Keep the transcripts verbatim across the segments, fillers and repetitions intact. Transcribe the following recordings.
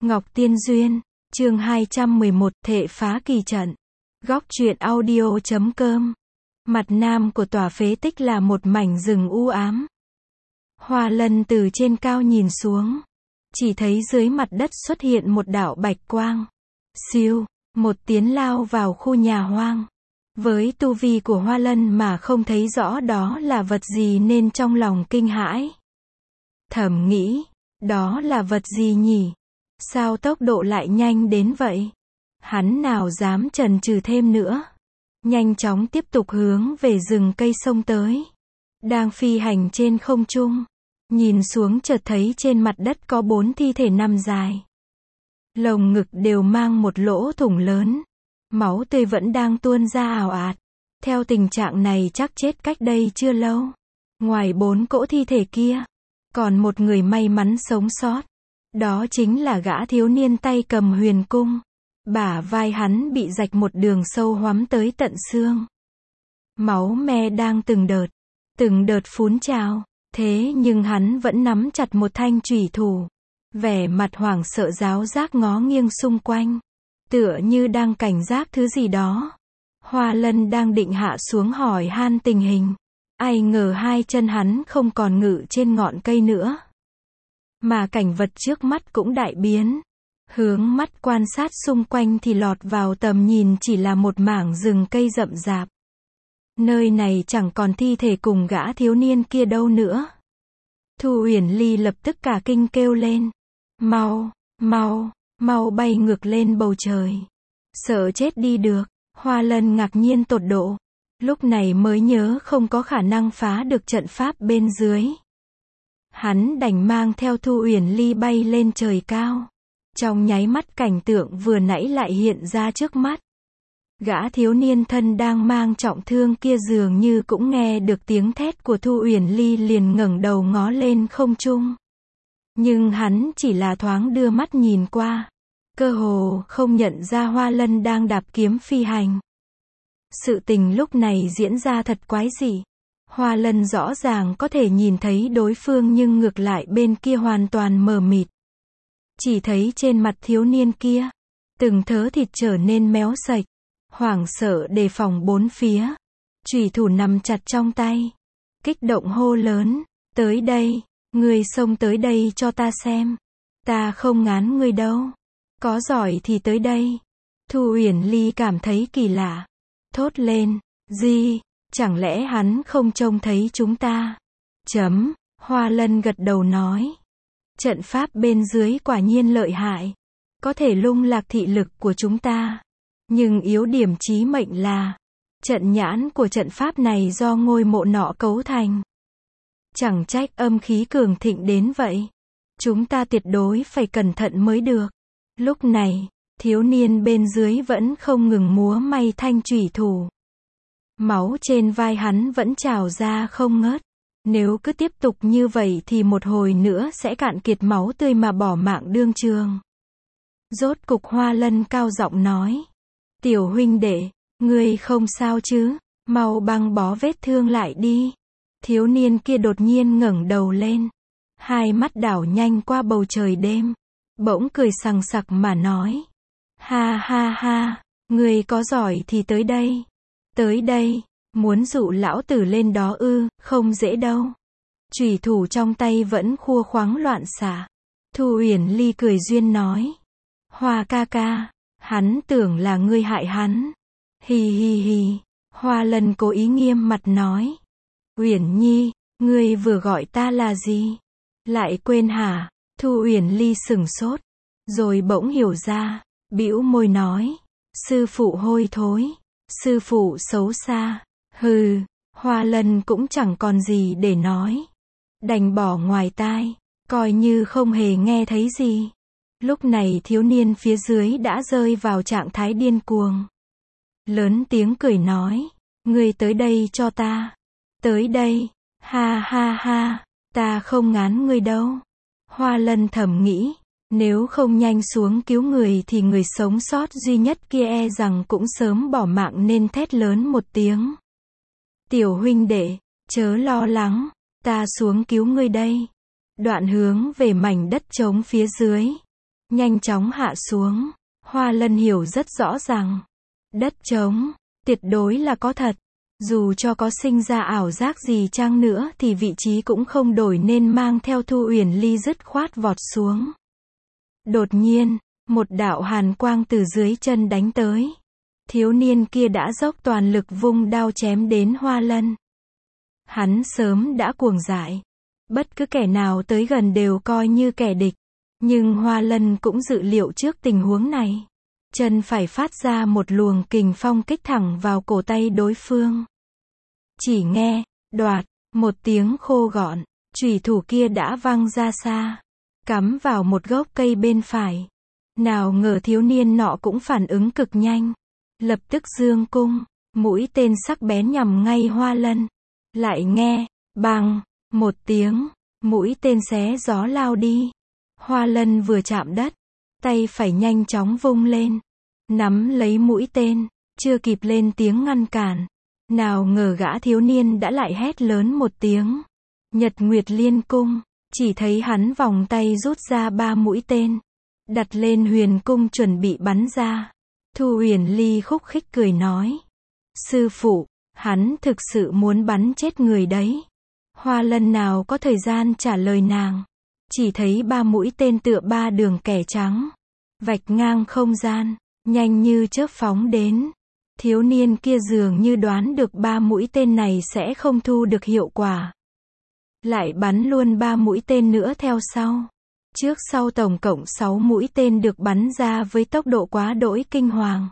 Ngọc Tiên Duyên, chương hai trăm mười một, Thệ phá kỳ trận. Góc truyện audio chấm com. Mặt nam của tòa phế tích là một mảnh rừng u ám. Hoa Lân từ trên cao nhìn xuống, chỉ thấy dưới mặt đất xuất hiện một đạo bạch quang. Siêu, một tiếng lao vào khu nhà hoang. Với tu vi của Hoa Lân mà không thấy rõ đó là vật gì nên trong lòng kinh hãi. Thầm nghĩ, đó là vật gì nhỉ? Sao tốc độ lại nhanh đến vậy? Hắn nào dám chần chừ thêm nữa. Nhanh chóng tiếp tục hướng về rừng cây xông tới. Đang phi hành trên không trung. Nhìn xuống chợt thấy trên mặt đất có bốn thi thể nằm dài. Lồng ngực đều mang một lỗ thủng lớn. Máu tươi vẫn đang tuôn ra ào ạt. Theo tình trạng này chắc chết cách đây chưa lâu. Ngoài bốn cỗ thi thể kia, còn một người may mắn sống sót. Đó chính là gã thiếu niên tay cầm huyền cung. Bả vai hắn bị rạch một đường sâu hoắm tới tận xương. Máu me đang từng đợt, từng đợt phun trào. Thế nhưng hắn vẫn nắm chặt một thanh chủy thủ. Vẻ mặt hoảng sợ ráo rác ngó nghiêng xung quanh. Tựa như đang cảnh giác thứ gì đó. Hoa Lân đang định hạ xuống hỏi han tình hình. Ai ngờ hai chân hắn không còn ngự trên ngọn cây nữa. Mà cảnh vật trước mắt cũng đại biến. Hướng mắt quan sát xung quanh thì lọt vào tầm nhìn chỉ là một mảng rừng cây rậm rạp. Nơi này chẳng còn thi thể cùng gã thiếu niên kia đâu nữa. Thu Uyển Ly lập tức cả kinh kêu lên. Mau, mau, mau bay ngược lên bầu trời. Sợ chết đi được. Hoa Lân ngạc nhiên tột độ. Lúc này mới nhớ không có khả năng phá được trận pháp bên dưới. Hắn đành mang theo Thu Uyển Ly bay lên trời cao. Trong nháy mắt cảnh tượng vừa nãy lại hiện ra trước mắt. Gã thiếu niên thân đang mang trọng thương kia dường như cũng nghe được tiếng thét của Thu Uyển Ly liền ngẩng đầu ngó lên không trung. Nhưng hắn chỉ là thoáng đưa mắt nhìn qua. Cơ hồ không nhận ra Hoa Lân đang đạp kiếm phi hành. Sự tình lúc này diễn ra thật quái dị. Hoa Lân rõ ràng có thể nhìn thấy đối phương nhưng ngược lại bên kia hoàn toàn mờ mịt. Chỉ thấy trên mặt thiếu niên kia, từng thớ thịt trở nên méo sạch, hoảng sợ đề phòng bốn phía. Chủy thủ nằm chặt trong tay, kích động hô lớn, tới đây, ngươi xông tới đây cho ta xem. Ta không ngán ngươi đâu, có giỏi thì tới đây. Thu Uyển Ly cảm thấy kỳ lạ, thốt lên, gì, chẳng lẽ hắn không trông thấy chúng ta? Chấm, Hoa Lân gật đầu nói. Trận pháp bên dưới quả nhiên lợi hại. Có thể lung lạc thị lực của chúng ta. Nhưng yếu điểm chí mệnh là, trận nhãn của trận pháp này do ngôi mộ nọ cấu thành. Chẳng trách âm khí cường thịnh đến vậy. Chúng ta tuyệt đối phải cẩn thận mới được. Lúc này, thiếu niên bên dưới vẫn không ngừng múa may thanh chủy thủ. Máu trên vai hắn vẫn trào ra không ngớt. Nếu cứ tiếp tục như vậy thì một hồi nữa sẽ cạn kiệt máu tươi mà bỏ mạng đương trường. Rốt cục Hoa Lân cao giọng nói. Tiểu huynh đệ, ngươi không sao chứ, mau băng bó vết thương lại đi. Thiếu niên kia đột nhiên ngẩng đầu lên. Hai mắt đảo nhanh qua bầu trời đêm. Bỗng cười sằng sặc mà nói. Ha ha ha, ngươi có giỏi thì tới đây. Tới đây. Muốn dụ lão tử lên đó ư, không dễ đâu. Chủy thủ trong tay vẫn khua khoáng loạn xạ. Thu Uyển Ly cười duyên nói. Hoa ca ca, hắn tưởng là ngươi hại hắn. Hì hì hì. Hoa Lân cố ý nghiêm mặt nói. Uyển Nhi, ngươi vừa gọi ta là gì? Lại quên hả? Thu Uyển Ly sửng sốt. Rồi bỗng hiểu ra, bĩu môi nói. Sư phụ hôi thối. Sư phụ xấu xa. Hừ, Hoa Lân cũng chẳng còn gì để nói. Đành bỏ ngoài tai, coi như không hề nghe thấy gì. Lúc này thiếu niên phía dưới đã rơi vào trạng thái điên cuồng. Lớn tiếng cười nói, ngươi tới đây cho ta. Tới đây, ha ha ha, ta không ngán ngươi đâu. Hoa Lân thầm nghĩ, nếu không nhanh xuống cứu người thì người sống sót duy nhất kia e rằng cũng sớm bỏ mạng nên thét lớn một tiếng. Tiểu huynh đệ, chớ lo lắng, ta xuống cứu ngươi đây. Đoạn hướng về mảnh đất trống phía dưới. nhanh chóng hạ xuống. Hoa Lân hiểu rất rõ rằng, đất trống, tuyệt đối là có thật. Dù cho có sinh ra ảo giác gì chăng nữa thì vị trí cũng không đổi nên mang theo Thu Uyển Ly dứt khoát vọt xuống. Đột nhiên, một đạo hàn quang từ dưới chân đánh tới. Thiếu niên kia đã dốc toàn lực vung đao chém đến Hoa Lân. Hắn sớm đã cuồng dại. Bất cứ kẻ nào tới gần đều coi như kẻ địch. Nhưng Hoa Lân cũng dự liệu trước tình huống này. Chân phải phát ra một luồng kình phong kích thẳng vào cổ tay đối phương. Chỉ nghe, đoạt, một tiếng khô gọn, chùy thủ kia đã văng ra xa, cắm vào một gốc cây bên phải. Nào ngờ thiếu niên nọ cũng phản ứng cực nhanh. Lập tức giương cung, mũi tên sắc bén nhằm ngay Hoa Lân. Lại nghe, bang, một tiếng, mũi tên xé gió lao đi. Hoa Lân vừa chạm đất, tay phải nhanh chóng vung lên, nắm lấy mũi tên, chưa kịp lên tiếng ngăn cản. Nào ngờ gã thiếu niên đã lại hét lớn một tiếng. Nhật Nguyệt Liên Cung, chỉ thấy hắn vòng tay rút ra ba mũi tên, đặt lên huyền cung chuẩn bị bắn ra. Thu Uyển Ly khúc khích cười nói. Sư phụ, hắn thực sự muốn bắn chết người đấy. Hoa Lân nào có thời gian trả lời nàng. Chỉ thấy ba mũi tên tựa ba đường kẻ trắng, vạch ngang không gian, nhanh như chớp phóng đến. Thiếu niên kia dường như đoán được ba mũi tên này sẽ không thu được hiệu quả. Lại bắn luôn ba mũi tên nữa theo sau. Trước sau tổng cộng sáu mũi tên được bắn ra với tốc độ quá đỗi kinh hoàng.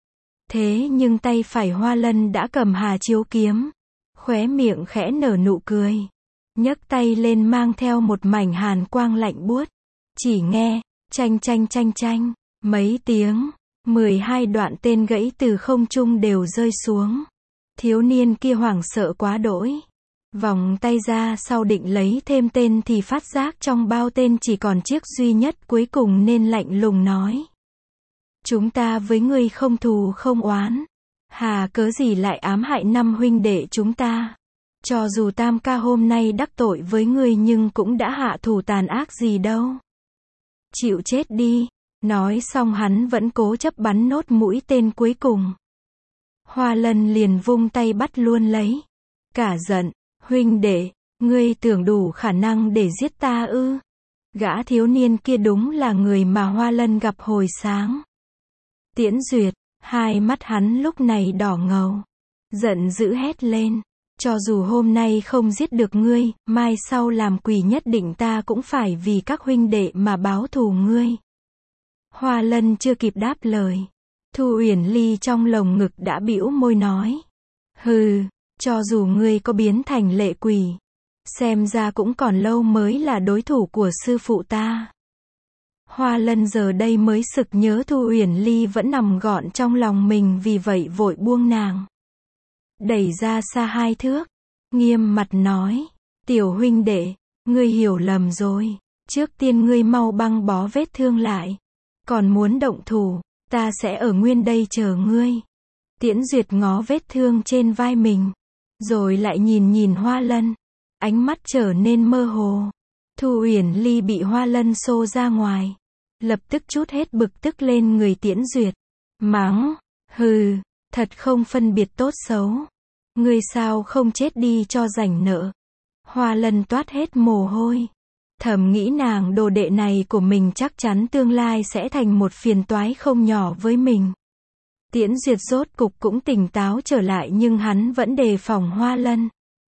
Thế nhưng tay phải Hoa Lân đã cầm Hà Chiếu kiếm, khóe miệng khẽ nở nụ cười, nhấc tay lên mang theo một mảnh hàn quang lạnh buốt. Chỉ nghe, chanh chanh chanh chanh, mấy tiếng, mười hai đoạn tên gãy từ không trung đều rơi xuống. Thiếu niên kia hoảng sợ quá đỗi. Vòng tay ra sau định lấy thêm tên thì phát giác trong bao tên chỉ còn chiếc duy nhất cuối cùng nên lạnh lùng nói. Chúng ta với ngươi không thù không oán. Hà cớ gì lại ám hại năm huynh đệ chúng ta. Cho dù Tam ca hôm nay đắc tội với ngươi nhưng cũng đã hạ thủ tàn ác gì đâu. Chịu chết đi. Nói xong hắn vẫn cố chấp bắn nốt mũi tên cuối cùng. Hoa Lân liền vung tay bắt luôn lấy. Cả giận. Huynh đệ, ngươi tưởng đủ khả năng để giết ta ư? Gã thiếu niên kia đúng là người mà Hoa Lân gặp hồi sáng. Tiễn Duyệt, hai mắt hắn lúc này đỏ ngầu. Giận dữ hét lên. Cho dù hôm nay không giết được ngươi, mai sau làm quỷ nhất định ta cũng phải vì các huynh đệ mà báo thù ngươi. Hoa Lân chưa kịp đáp lời. Thu Uyển Ly trong lồng ngực đã bĩu môi nói. Hừ. Cho dù ngươi có biến thành lệ quỷ, xem ra cũng còn lâu mới là đối thủ của sư phụ ta. Hoa Lân giờ đây mới sực nhớ Thu Uyển Ly vẫn nằm gọn trong lòng mình, vì vậy vội buông nàng, đẩy ra xa hai thước, nghiêm mặt nói, tiểu huynh đệ, ngươi hiểu lầm rồi, trước tiên ngươi mau băng bó vết thương lại, còn muốn động thủ, ta sẽ ở nguyên đây chờ ngươi. Tiễn Duyệt ngó vết thương trên vai mình, rồi lại nhìn nhìn Hoa Lân, ánh mắt trở nên mơ hồ. Thu Uyển Ly bị Hoa Lân xô ra ngoài, lập tức trút hết bực tức lên người Tiễn Duyệt, mắng, hừ, thật không phân biệt tốt xấu, ngươi sao không chết đi cho rảnh nợ. Hoa Lân toát hết mồ hôi, thầm nghĩ nàng đồ đệ này của mình chắc chắn tương lai sẽ thành một phiền toái không nhỏ với mình. Tiễn Duyệt rốt cục cũng tỉnh táo trở lại nhưng hắn vẫn đề phòng Hoa Lân.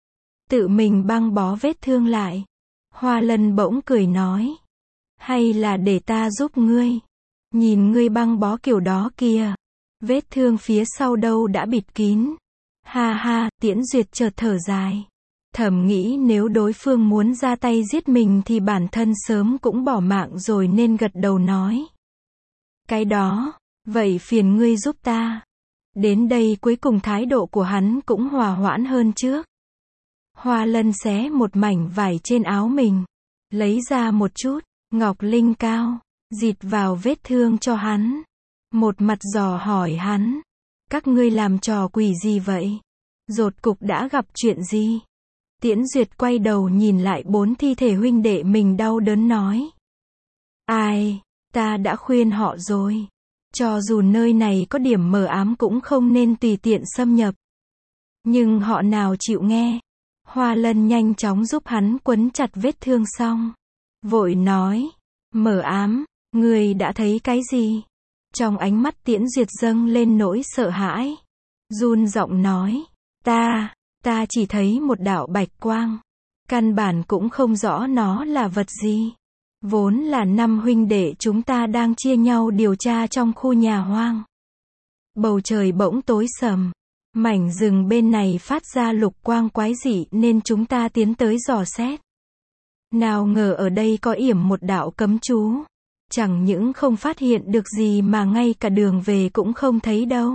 Tự mình băng bó vết thương lại. Hoa Lân bỗng cười nói. Hay là để ta giúp ngươi. Nhìn ngươi băng bó kiểu đó kìa. Vết thương phía sau đâu đã bịt kín. Ha ha, Tiễn Duyệt chợt thở dài. Thầm nghĩ nếu đối phương muốn ra tay giết mình thì bản thân sớm cũng bỏ mạng rồi nên gật đầu nói. Cái đó. Vậy phiền ngươi giúp ta. Đến đây cuối cùng thái độ của hắn cũng hòa hoãn hơn trước. Hoa Lân xé một mảnh vải trên áo mình, lấy ra một chút ngọc linh cao, dịt vào vết thương cho hắn. Một mặt dò hỏi hắn, các ngươi làm trò quỷ gì vậy? Rốt cục đã gặp chuyện gì? Tiễn Duyệt quay đầu nhìn lại bốn thi thể huynh đệ mình đau đớn nói. Ai, Ta đã khuyên họ rồi. Cho dù nơi này có điểm mờ ám cũng không nên tùy tiện xâm nhập. Nhưng họ nào chịu nghe. Hoa Lân nhanh chóng giúp hắn quấn chặt vết thương xong. Vội nói. Mờ ám, người đã thấy cái gì? Trong ánh mắt Tiễn Duyệt dâng lên nỗi sợ hãi. Run giọng nói. Ta, ta chỉ thấy một đạo bạch quang. Căn bản cũng không rõ nó là vật gì. Vốn là năm huynh đệ chúng ta đang chia nhau điều tra trong khu nhà hoang. Bầu trời bỗng tối sầm. Mảnh rừng bên này phát ra lục quang quái dị nên chúng ta tiến tới dò xét. Nào ngờ ở đây có yểm một đạo cấm chú. Chẳng những không phát hiện được gì mà ngay cả đường về cũng không thấy đâu.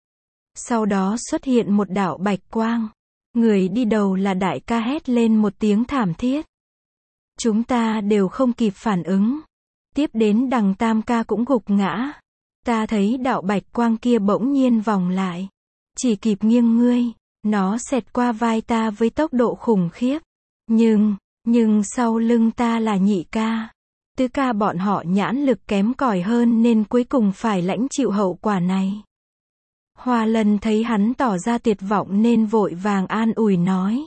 Sau đó xuất hiện một đạo bạch quang. Người đi đầu là đại ca hét lên một tiếng thảm thiết. Chúng ta đều không kịp phản ứng. Tiếp đến đằng tam ca cũng gục ngã. Ta thấy đạo bạch quang kia bỗng nhiên vòng lại. Chỉ kịp nghiêng ngươi. Nó xẹt qua vai ta với tốc độ khủng khiếp. Nhưng, nhưng sau lưng ta là nhị ca. Tứ ca bọn họ nhãn lực kém cỏi hơn nên cuối cùng phải lãnh chịu hậu quả này. Hoa Lân thấy hắn tỏ ra tuyệt vọng nên vội vàng an ủi nói.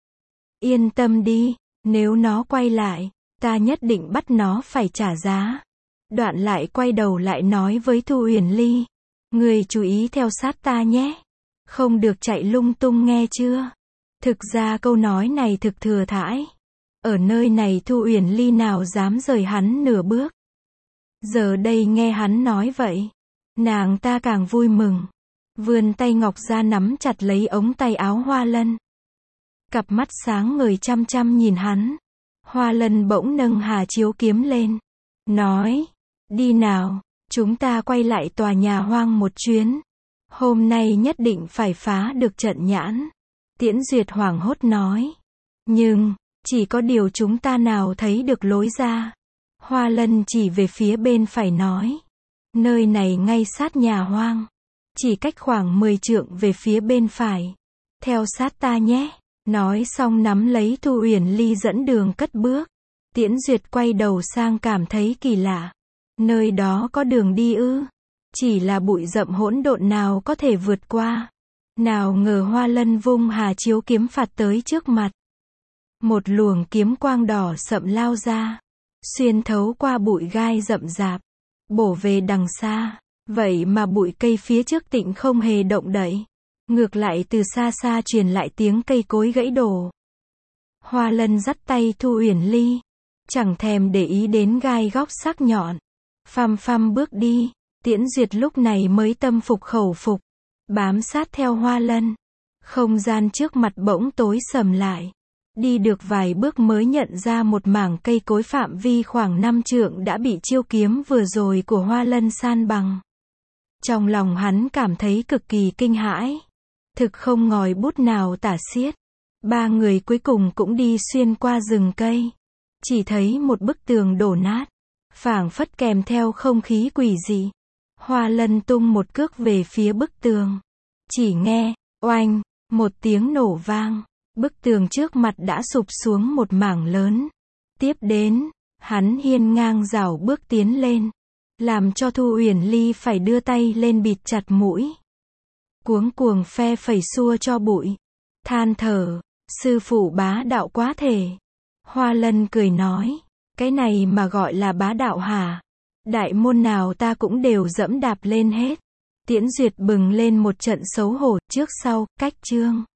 Yên tâm đi, nếu nó quay lại, ta nhất định bắt nó phải trả giá. Đoạn lại quay đầu lại nói với Thu Uyển Ly. Người chú ý theo sát ta nhé. Không được chạy lung tung nghe chưa? Thực ra câu nói này thực thừa thãi. Ở nơi này Thu Uyển Ly nào dám rời hắn nửa bước. Giờ đây nghe hắn nói vậy. Nàng ta càng vui mừng. Vươn tay ngọc ra nắm chặt lấy ống tay áo Hoa Lân. Cặp mắt sáng ngời chăm chăm nhìn hắn. Hoa Lân bỗng nâng Hà Chiếu kiếm lên. Nói. Đi nào, chúng ta quay lại tòa nhà hoang một chuyến. Hôm nay nhất định phải phá được trận nhãn. Tiễn Duyệt hoảng hốt nói. Nhưng, chỉ có điều chúng ta nào thấy được lối ra. Hoa Lân chỉ về phía bên phải nói. Nơi này ngay sát nhà hoang. Chỉ cách khoảng mười trượng về phía bên phải. Theo sát ta nhé. Nói xong nắm lấy Thu Uyển Ly dẫn đường cất bước. Tiễn Duyệt quay đầu sang cảm thấy kỳ lạ. Nơi đó có đường đi ư? Chỉ là bụi rậm hỗn độn nào có thể vượt qua. Nào ngờ Hoa Lân vung Hà Chiếu kiếm phạt tới trước mặt. Một luồng kiếm quang đỏ sậm lao ra. Xuyên thấu qua bụi gai rậm rạp. Bổ về đằng xa. Vậy mà bụi cây phía trước tịnh không hề động đậy. Ngược lại từ xa xa truyền lại tiếng cây cối gãy đổ. Hoa Lân dắt tay Thu Uyển Ly. Chẳng thèm để ý đến gai góc sắc nhọn. Phăm phăm bước đi. Tiễn Duyệt lúc này mới tâm phục khẩu phục. Bám sát theo Hoa Lân. Không gian trước mặt bỗng tối sầm lại. Đi được vài bước mới nhận ra một mảng cây cối phạm vi khoảng năm trượng đã bị chiêu kiếm vừa rồi của Hoa Lân san bằng. Trong lòng hắn cảm thấy cực kỳ kinh hãi. Thực không ngòi bút nào tả xiết. Ba người cuối cùng cũng đi xuyên qua rừng cây. Chỉ thấy một bức tường đổ nát. Phảng phất kèm theo không khí quỷ dị. Hoa Lân tung một cước về phía bức tường. Chỉ nghe, oanh, một tiếng nổ vang. Bức tường trước mặt đã sụp xuống một mảng lớn. Tiếp đến, hắn hiên ngang rảo bước tiến lên. Làm cho Thu Uyển Ly phải đưa tay lên bịt chặt mũi. Cuống cuồng phe phẩy xua cho bụi. Than thở, sư phụ bá đạo quá thể. Hoa Lân cười nói, cái này mà gọi là bá đạo hả? Đại môn nào ta cũng đều dẫm đạp lên hết. Tiễn Duyệt bừng lên một trận xấu hổ, trước sau, cách chương.